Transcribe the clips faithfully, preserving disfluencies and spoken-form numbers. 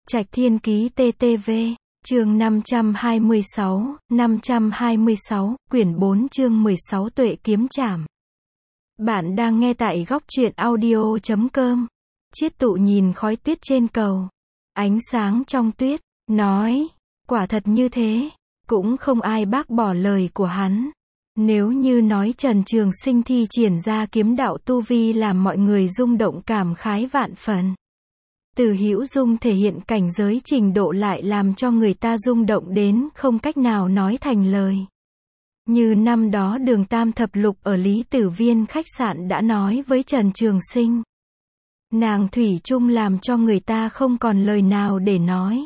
Trạch Thiên Ký tê tê vê, chương năm trăm hai mươi sáu, năm trăm hai mươi sáu, quyển bốn chương mười sáu Tuệ Kiếm Trảm. Bạn đang nghe tại góc truyện audio chấm com. Chiết Tụ nhìn khói tuyết trên cầu, ánh sáng trong tuyết, nói, quả thật như thế, cũng không ai bác bỏ lời của hắn. Nếu như nói Trần Trường Sinh thi triển ra kiếm đạo tu vi làm mọi người rung động cảm khái vạn phần, Từ Hữu Dung thể hiện cảnh giới trình độ lại làm cho người ta rung động đến không cách nào nói thành lời. Như năm đó Đường Tam Thập Lục ở Lý Tử Viên khách sạn đã nói với Trần Trường Sinh. Nàng thủy chung làm cho người ta không còn lời nào để nói.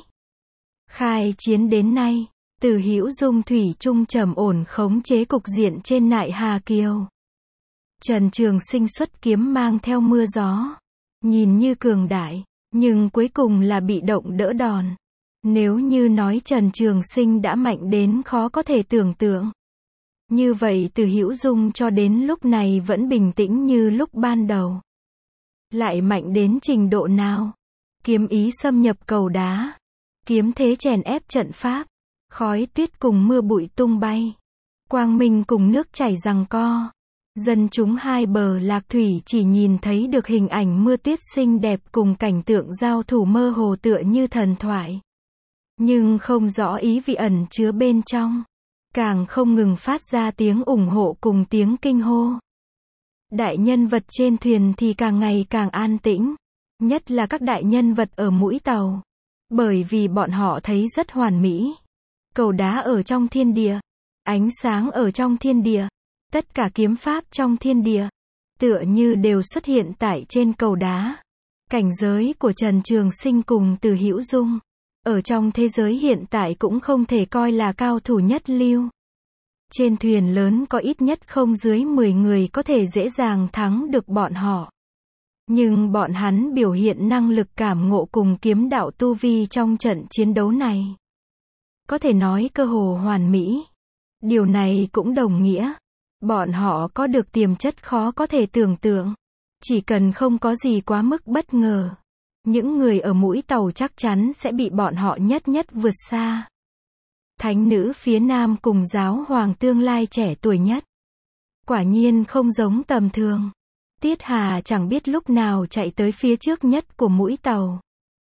Khai chiến đến nay, Từ Hữu Dung thủy chung trầm ổn khống chế cục diện trên Nại Hà Kiều. Trần Trường Sinh xuất kiếm mang theo mưa gió, nhìn như cường đại, nhưng cuối cùng là bị động đỡ đòn. Nếu như nói Trần Trường Sinh đã mạnh đến khó có thể tưởng tượng, như vậy Từ Hữu Dung cho đến lúc này vẫn bình tĩnh như lúc ban đầu. Lại mạnh đến trình độ nào? Kiếm ý xâm nhập cầu đá, kiếm thế chèn ép trận pháp, khói tuyết cùng mưa bụi tung bay, quang minh cùng nước chảy giằng co. Dân chúng hai bờ lạc thủy chỉ nhìn thấy được hình ảnh mưa tuyết xinh đẹp cùng cảnh tượng giao thủ mơ hồ tựa như thần thoại. Nhưng không rõ ý vị ẩn chứa bên trong. Càng không ngừng phát ra tiếng ủng hộ cùng tiếng kinh hô. Đại nhân vật trên thuyền thì càng ngày càng an tĩnh. Nhất là các đại nhân vật ở mũi tàu. Bởi vì bọn họ thấy rất hoàn mỹ. Cầu đá ở trong thiên địa, ánh sáng ở trong thiên địa, tất cả kiếm pháp trong thiên địa, tựa như đều xuất hiện tại trên cầu đá. Cảnh giới của Trần Trường Sinh cùng Từ Hữu Dung, ở trong thế giới hiện tại cũng không thể coi là cao thủ nhất lưu. Trên thuyền lớn có ít nhất không dưới mười người có thể dễ dàng thắng được bọn họ. Nhưng bọn hắn biểu hiện năng lực cảm ngộ cùng kiếm đạo tu vi trong trận chiến đấu này, có thể nói cơ hồ hoàn mỹ. Điều này cũng đồng nghĩa, bọn họ có được tiềm chất khó có thể tưởng tượng. Chỉ cần không có gì quá mức bất ngờ, những người ở mũi tàu chắc chắn sẽ bị bọn họ nhất nhất vượt xa. Thánh nữ phía nam cùng giáo hoàng tương lai trẻ tuổi nhất, quả nhiên không giống tầm thường. Tiết Hà chẳng biết lúc nào chạy tới phía trước nhất của mũi tàu.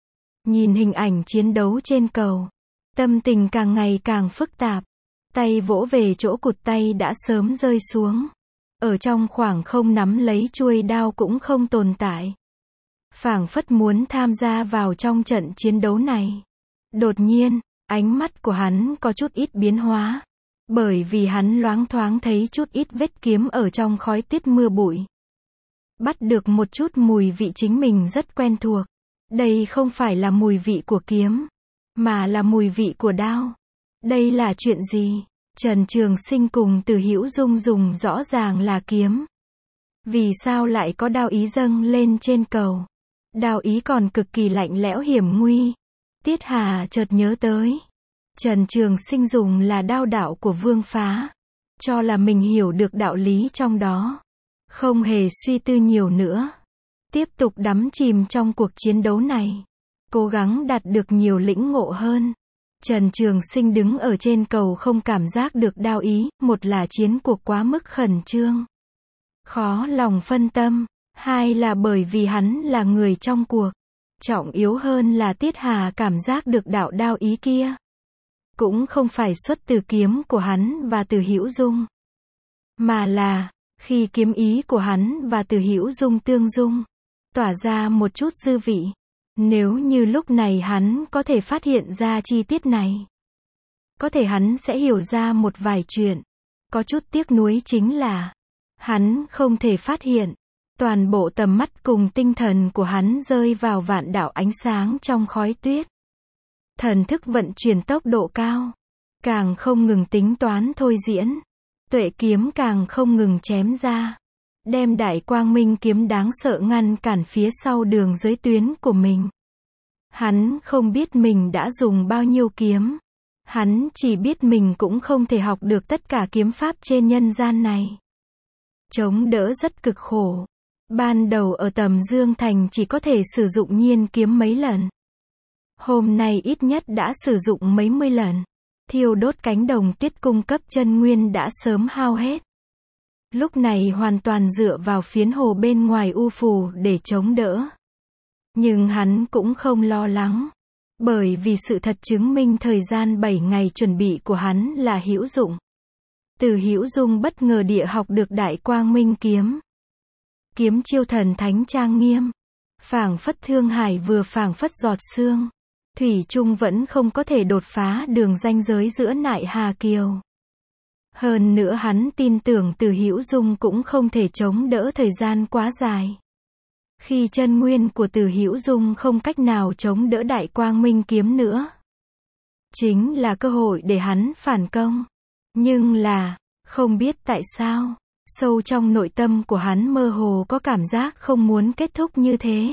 Nhìn hình ảnh chiến đấu trên cầu, tâm tình càng ngày càng phức tạp. Tay vỗ về chỗ cụt tay đã sớm rơi xuống. Ở trong khoảng không nắm lấy chuôi đao cũng không tồn tại. Phảng phất muốn tham gia vào trong trận chiến đấu này. Đột nhiên, ánh mắt của hắn có chút ít biến hóa. Bởi vì hắn loáng thoáng thấy chút ít vết kiếm ở trong khói tuyết mưa bụi. Bắt được một chút mùi vị chính mình rất quen thuộc. Đây không phải là mùi vị của kiếm, mà là mùi vị của đao. Đây là chuyện gì? Trần Trường Sinh cùng Từ Hữu Dung dùng rõ ràng là kiếm. Vì sao lại có đao ý dâng lên trên cầu? Đao ý còn cực kỳ lạnh lẽo hiểm nguy. Tiết Hà chợt nhớ tới. Trần Trường Sinh dùng là đao đạo của Vương Phá. Cho là mình hiểu được đạo lý trong đó. Không hề suy tư nhiều nữa. Tiếp tục đắm chìm trong cuộc chiến đấu này. Cố gắng đạt được nhiều lĩnh ngộ hơn. Trần Trường Sinh đứng ở trên cầu không cảm giác được đao ý, một là chiến cuộc quá mức khẩn trương, khó lòng phân tâm, hai là bởi vì hắn là người trong cuộc. Trọng yếu hơn là Tiết Hà cảm giác được đạo đao ý kia, cũng không phải xuất từ kiếm của hắn và Từ Hữu Dung, mà là, khi kiếm ý của hắn và Từ Hữu Dung tương dung, tỏa ra một chút dư vị. Nếu như lúc này hắn có thể phát hiện ra chi tiết này, có thể hắn sẽ hiểu ra một vài chuyện. Có chút tiếc nuối chính là, hắn không thể phát hiện. Toàn bộ tầm mắt cùng tinh thần của hắn rơi vào vạn đạo ánh sáng trong khói tuyết. Thần thức vận chuyển tốc độ cao, càng không ngừng tính toán thôi diễn. Tuệ kiếm càng không ngừng chém ra, đem đại quang minh kiếm đáng sợ ngăn cản phía sau đường giới tuyến của mình. Hắn không biết mình đã dùng bao nhiêu kiếm. Hắn chỉ biết mình cũng không thể học được tất cả kiếm pháp trên nhân gian này. Chống đỡ rất cực khổ. Ban đầu ở Tầm Dương Thành chỉ có thể sử dụng nhiên kiếm mấy lần. hôm nay ít nhất đã sử dụng mấy mươi lần. Thiêu đốt cánh đồng tuyết cung cấp chân nguyên đã sớm hao hết. Lúc này hoàn toàn dựa vào phiến hồ bên ngoài u phù để chống đỡ. Nhưng hắn cũng không lo lắng. Bởi vì sự thật chứng minh thời gian bảy ngày chuẩn bị của hắn là hữu dụng. Từ Hữu Dung bất ngờ địa học được Đại Quang Minh kiếm. Kiếm chiêu thần thánh trang nghiêm. Phảng phất thương hải vừa phảng phất giọt sương. Thủy chung vẫn không có thể đột phá đường ranh giới giữa Nại Hà Kiều. Hơn nữa hắn tin tưởng Từ Hữu Dung cũng không thể chống đỡ thời gian quá dài. Khi chân nguyên của Từ Hữu Dung không cách nào chống đỡ Đại Quang Minh kiếm nữa. Chính là cơ hội để hắn phản công. Nhưng là, không biết tại sao, sâu trong nội tâm của hắn mơ hồ có cảm giác không muốn kết thúc như thế.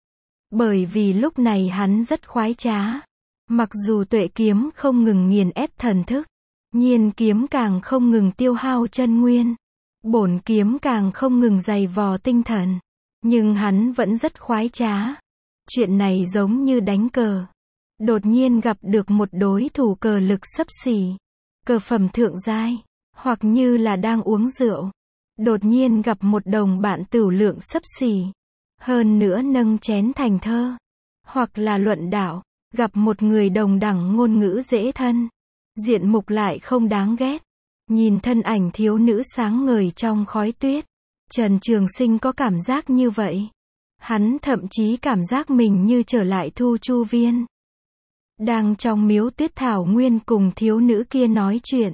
Bởi vì lúc này hắn rất khoái trá. Mặc dù tuệ kiếm không ngừng nghiền ép thần thức, nhiên kiếm càng không ngừng tiêu hao chân nguyên, bổn kiếm càng không ngừng dày vò tinh thần, nhưng hắn vẫn rất khoái trá. Chuyện này giống như đánh cờ. Đột nhiên gặp được một đối thủ cờ lực xấp xỉ, cờ phẩm thượng giai, hoặc như là đang uống rượu. Đột nhiên gặp một đồng bạn tửu lượng xấp xỉ, hơn nữa nâng chén thành thơ, hoặc là luận đạo, gặp một người đồng đẳng ngôn ngữ dễ thân, diện mục lại không đáng ghét. Nhìn thân ảnh thiếu nữ sáng ngời trong khói tuyết, Trần Trường Sinh có cảm giác như vậy. Hắn thậm chí cảm giác mình như trở lại Thu Chu Viên. Đang trong miếu tuyết thảo nguyên cùng thiếu nữ kia nói chuyện.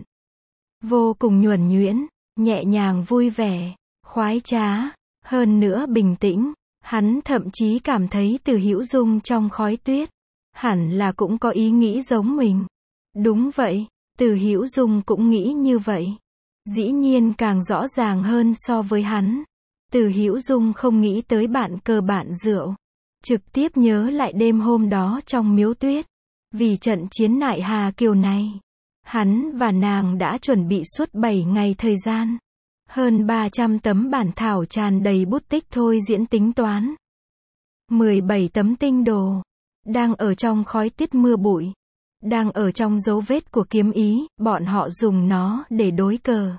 Vô cùng nhuần nhuyễn, nhẹ nhàng vui vẻ, khoái trá, hơn nữa bình tĩnh. Hắn thậm chí cảm thấy Từ Hữu Dung trong khói tuyết, hẳn là cũng có ý nghĩ giống mình. Đúng vậy, Từ Hữu Dung cũng nghĩ như vậy. Dĩ nhiên càng rõ ràng hơn so với hắn. Từ Hữu Dung không nghĩ tới bạn cờ bạn rượu. Trực tiếp nhớ lại đêm hôm đó trong miếu tuyết. Vì trận chiến Nại Hà Kiều này, hắn và nàng đã chuẩn bị suốt bảy ngày thời gian. Hơn ba trăm tấm bản thảo tràn đầy bút tích thôi diễn tính toán. mười bảy tấm tinh đồ. Đang ở trong khói tuyết mưa bụi. Đang ở trong dấu vết của kiếm ý, bọn họ dùng nó để đối cờ.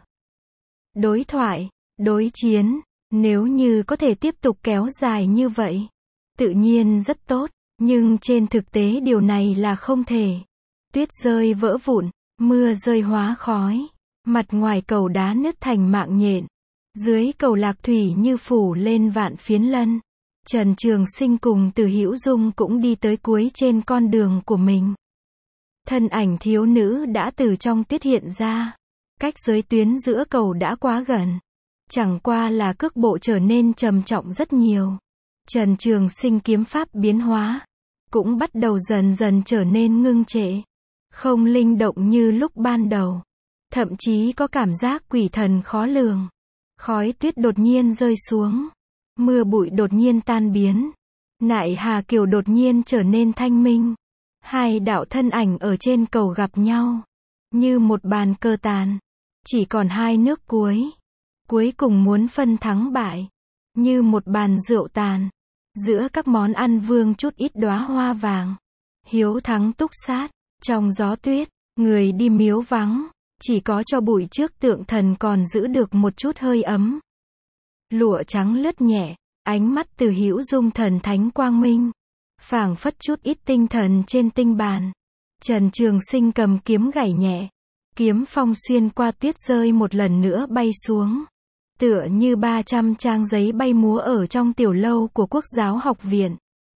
Đối thoại, đối chiến, nếu như có thể tiếp tục kéo dài như vậy, tự nhiên rất tốt, nhưng trên thực tế điều này là không thể. Tuyết rơi vỡ vụn, mưa rơi hóa khói, mặt ngoài cầu đá nứt thành mạng nhện, dưới cầu lạc thủy như phủ lên vạn phiến lân. Trần Trường Sinh cùng Từ Hữu Dung cũng đi tới cuối trên con đường của mình. Thân ảnh thiếu nữ đã từ trong tuyết hiện ra. Cách giới tuyến giữa cầu đã quá gần. Chẳng qua là cước bộ trở nên trầm trọng rất nhiều. Trần Trường Sinh kiếm pháp biến hóa, cũng bắt đầu dần dần trở nên ngưng trệ. Không linh động như lúc ban đầu. Thậm chí có cảm giác quỷ thần khó lường. Khói tuyết đột nhiên rơi xuống. Mưa bụi đột nhiên tan biến. Nại Hà Kiều đột nhiên trở nên thanh minh. Hai đạo thân ảnh ở trên cầu gặp nhau. Như một bàn cờ tàn. Chỉ còn hai nước cuối. Cuối cùng muốn phân thắng bại. Như một bàn rượu tàn. Giữa các món ăn vương chút ít đóa hoa vàng. Hiếu thắng túc sát. Trong gió tuyết, người đi miếu vắng. Chỉ có cho bụi trước tượng thần còn giữ được một chút hơi ấm. Lụa trắng lướt nhẹ. Ánh mắt Từ Hữu Dung thần thánh quang minh. Phảng phất chút ít tinh thần trên tinh bàn. Trần Trường Sinh cầm kiếm gảy nhẹ. Kiếm phong xuyên qua tuyết rơi một lần nữa bay xuống. Tựa như ba trăm trang giấy bay múa ở trong tiểu lâu của Quốc giáo học viện.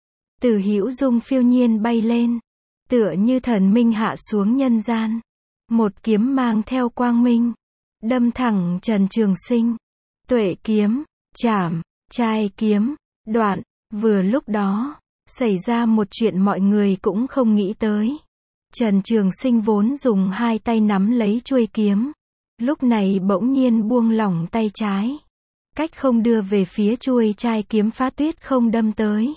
Từ Hữu Dung phiêu nhiên bay lên. Tựa như thần minh hạ xuống nhân gian. Một kiếm mang theo quang minh. Đâm thẳng Trần Trường Sinh. Tuệ kiếm, chảm, trai kiếm, đoạn. Vừa lúc đó, xảy ra một chuyện mọi người cũng không nghĩ tới. Trần Trường Sinh vốn dùng hai tay nắm lấy chuôi kiếm. Lúc này bỗng nhiên buông lỏng tay trái. Cách không đưa về phía chuôi trai kiếm phá tuyết không đâm tới.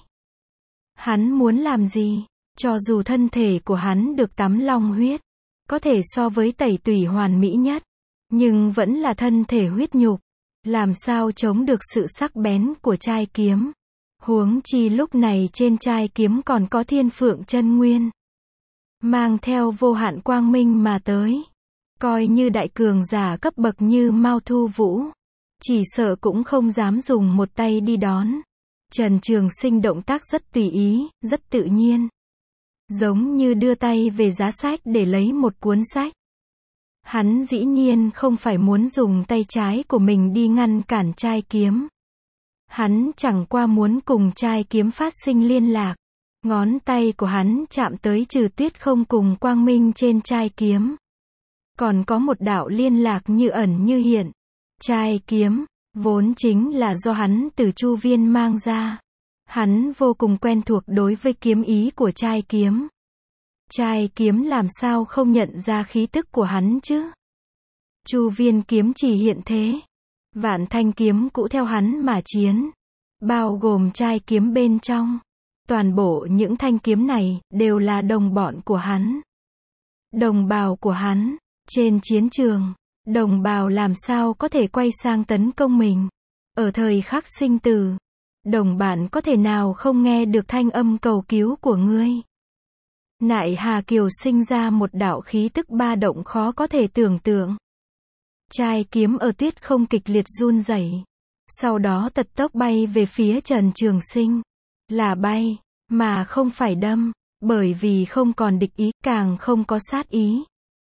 Hắn muốn làm gì? Cho dù thân thể của hắn được tắm long huyết, có thể so với tẩy tủy hoàn mỹ nhất, nhưng vẫn là thân thể huyết nhục. Làm sao chống được sự sắc bén của trai kiếm? Huống chi lúc này trên trai kiếm còn có thiên phượng chân nguyên, mang theo vô hạn quang minh mà tới. Coi như đại cường giả cấp bậc như Mao Thu Vũ, chỉ sợ cũng không dám dùng một tay đi đón. Trần Trường Sinh động tác rất tùy ý, rất tự nhiên. Giống như đưa tay về giá sách để lấy một cuốn sách. Hắn dĩ nhiên không phải muốn dùng tay trái của mình đi ngăn cản trai kiếm. Hắn chẳng qua muốn cùng trai kiếm phát sinh liên lạc. Ngón tay của hắn chạm tới Trừ Tuyết không cùng quang minh trên trai kiếm. Còn có một đạo liên lạc như ẩn như hiện. Trai kiếm, vốn chính là do hắn từ Chu Viên mang ra. Hắn vô cùng quen thuộc đối với kiếm ý của trai kiếm. Trai kiếm làm sao không nhận ra khí tức của hắn chứ? Chu Viên kiếm chỉ hiện thế. Vạn thanh kiếm cũ theo hắn mà chiến. Bao gồm trai kiếm bên trong. Toàn bộ những thanh kiếm này đều là đồng bọn của hắn. Đồng bào của hắn. Trên chiến trường, đồng bào làm sao có thể quay sang tấn công mình? Ở thời khắc sinh tử, đồng bạn có thể nào không nghe được thanh âm cầu cứu của ngươi? Nại Hà Kiều sinh ra một đạo khí tức ba động khó có thể tưởng tượng. Trai kiếm ở tuyết không kịch liệt run rẩy, sau đó tật tốc bay về phía Trần Trường Sinh. Là bay, mà không phải đâm, bởi vì không còn địch ý, càng không có sát ý.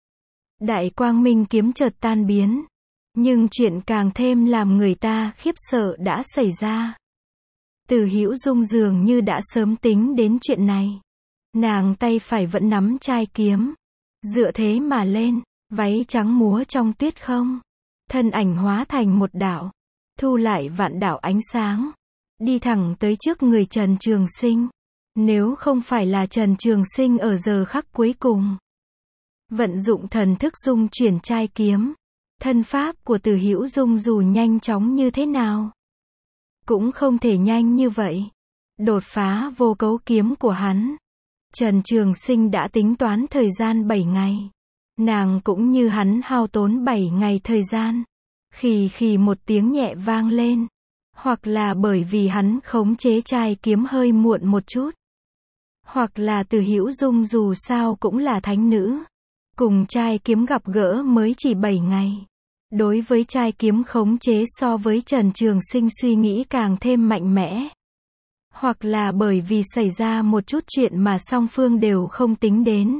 Đại quang minh kiếm chợt tan biến. Nhưng chuyện càng thêm làm người ta khiếp sợ đã xảy ra. Từ Hữu Dung dường như đã sớm tính đến chuyện này. Nàng tay phải vẫn nắm trai kiếm. Dựa thế mà lên, váy trắng múa trong tuyết không. Thân ảnh hóa thành một đạo. Thu lại vạn đạo ánh sáng. Đi thẳng tới trước người Trần Trường Sinh. Nếu không phải là Trần Trường Sinh ở giờ khắc cuối cùng. Vận dụng thần thức dung chuyển trai kiếm. Thân pháp của Từ Hữu Dung dù nhanh chóng như thế nào, cũng không thể nhanh như vậy. Đột phá vô cấu kiếm của hắn. Trần Trường Sinh đã tính toán thời gian bảy ngày. Nàng cũng như hắn hao tốn bảy ngày thời gian. Khì khì một tiếng nhẹ vang lên. Hoặc là bởi vì hắn khống chế trai kiếm hơi muộn một chút. Hoặc là Từ Hữu Dung dù sao cũng là thánh nữ. Cùng trai kiếm gặp gỡ mới chỉ bảy ngày. Đối với trai kiếm khống chế so với Trần Trường Sinh suy nghĩ càng thêm mạnh mẽ. Hoặc là bởi vì xảy ra một chút chuyện mà song phương đều không tính đến.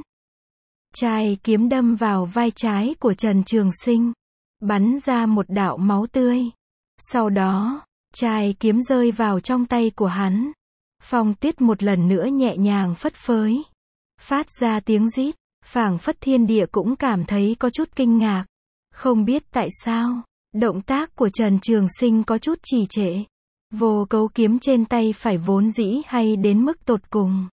Trai kiếm đâm vào vai trái của Trần Trường Sinh. Bắn ra một đạo máu tươi. Sau đó, trai kiếm rơi vào trong tay của hắn. Phong tuyết một lần nữa nhẹ nhàng phất phới. Phát ra tiếng rít. Phảng phất thiên địa cũng cảm thấy có chút kinh ngạc. Không biết tại sao, động tác của Trần Trường Sinh có chút trì trệ. Vô cấu kiếm trên tay phải vốn dĩ hay đến mức tột cùng.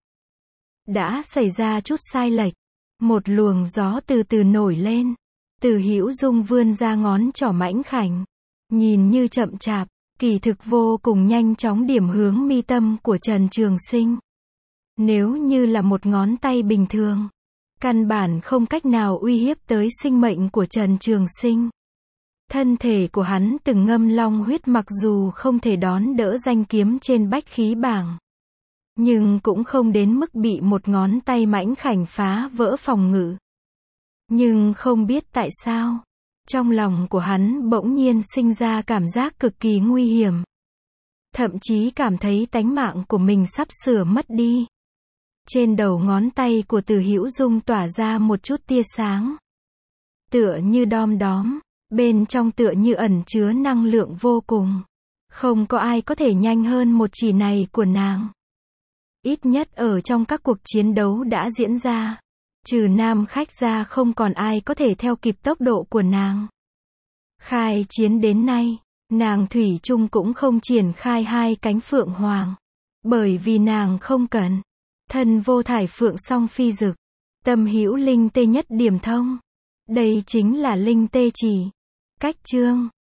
Đã xảy ra chút sai lệch. Một luồng gió từ từ nổi lên. Từ Hữu Dung vươn ra ngón trỏ mảnh khảnh. Nhìn như chậm chạp, kỳ thực vô cùng nhanh chóng điểm hướng mi tâm của Trần Trường Sinh. Nếu như là một ngón tay bình thường, căn bản không cách nào uy hiếp tới sinh mệnh của Trần Trường Sinh. Thân thể của hắn từng ngâm long huyết mặc dù không thể đón đỡ danh kiếm trên bách khí bảng. Nhưng cũng không đến mức bị một ngón tay mảnh khảnh phá vỡ phòng ngự. Nhưng không biết tại sao, trong lòng của hắn bỗng nhiên sinh ra cảm giác cực kỳ nguy hiểm. Thậm chí cảm thấy tánh mạng của mình sắp sửa mất đi. Trên đầu ngón tay của Từ Hữu Dung tỏa ra một chút tia sáng. Tựa như đom đóm, bên trong tựa như ẩn chứa năng lượng vô cùng. Không có ai có thể nhanh hơn một chỉ này của nàng. Ít nhất ở trong các cuộc chiến đấu đã diễn ra. Trừ nam khách ra không còn ai có thể theo kịp tốc độ của nàng. Khai chiến đến nay, nàng thủy chung cũng không triển khai hai cánh phượng hoàng. Bởi vì nàng không cần. Thân vô thải phượng song phi dực. Tâm hữu linh tê nhất điểm thông. Đây chính là linh tê chỉ. Cách chương.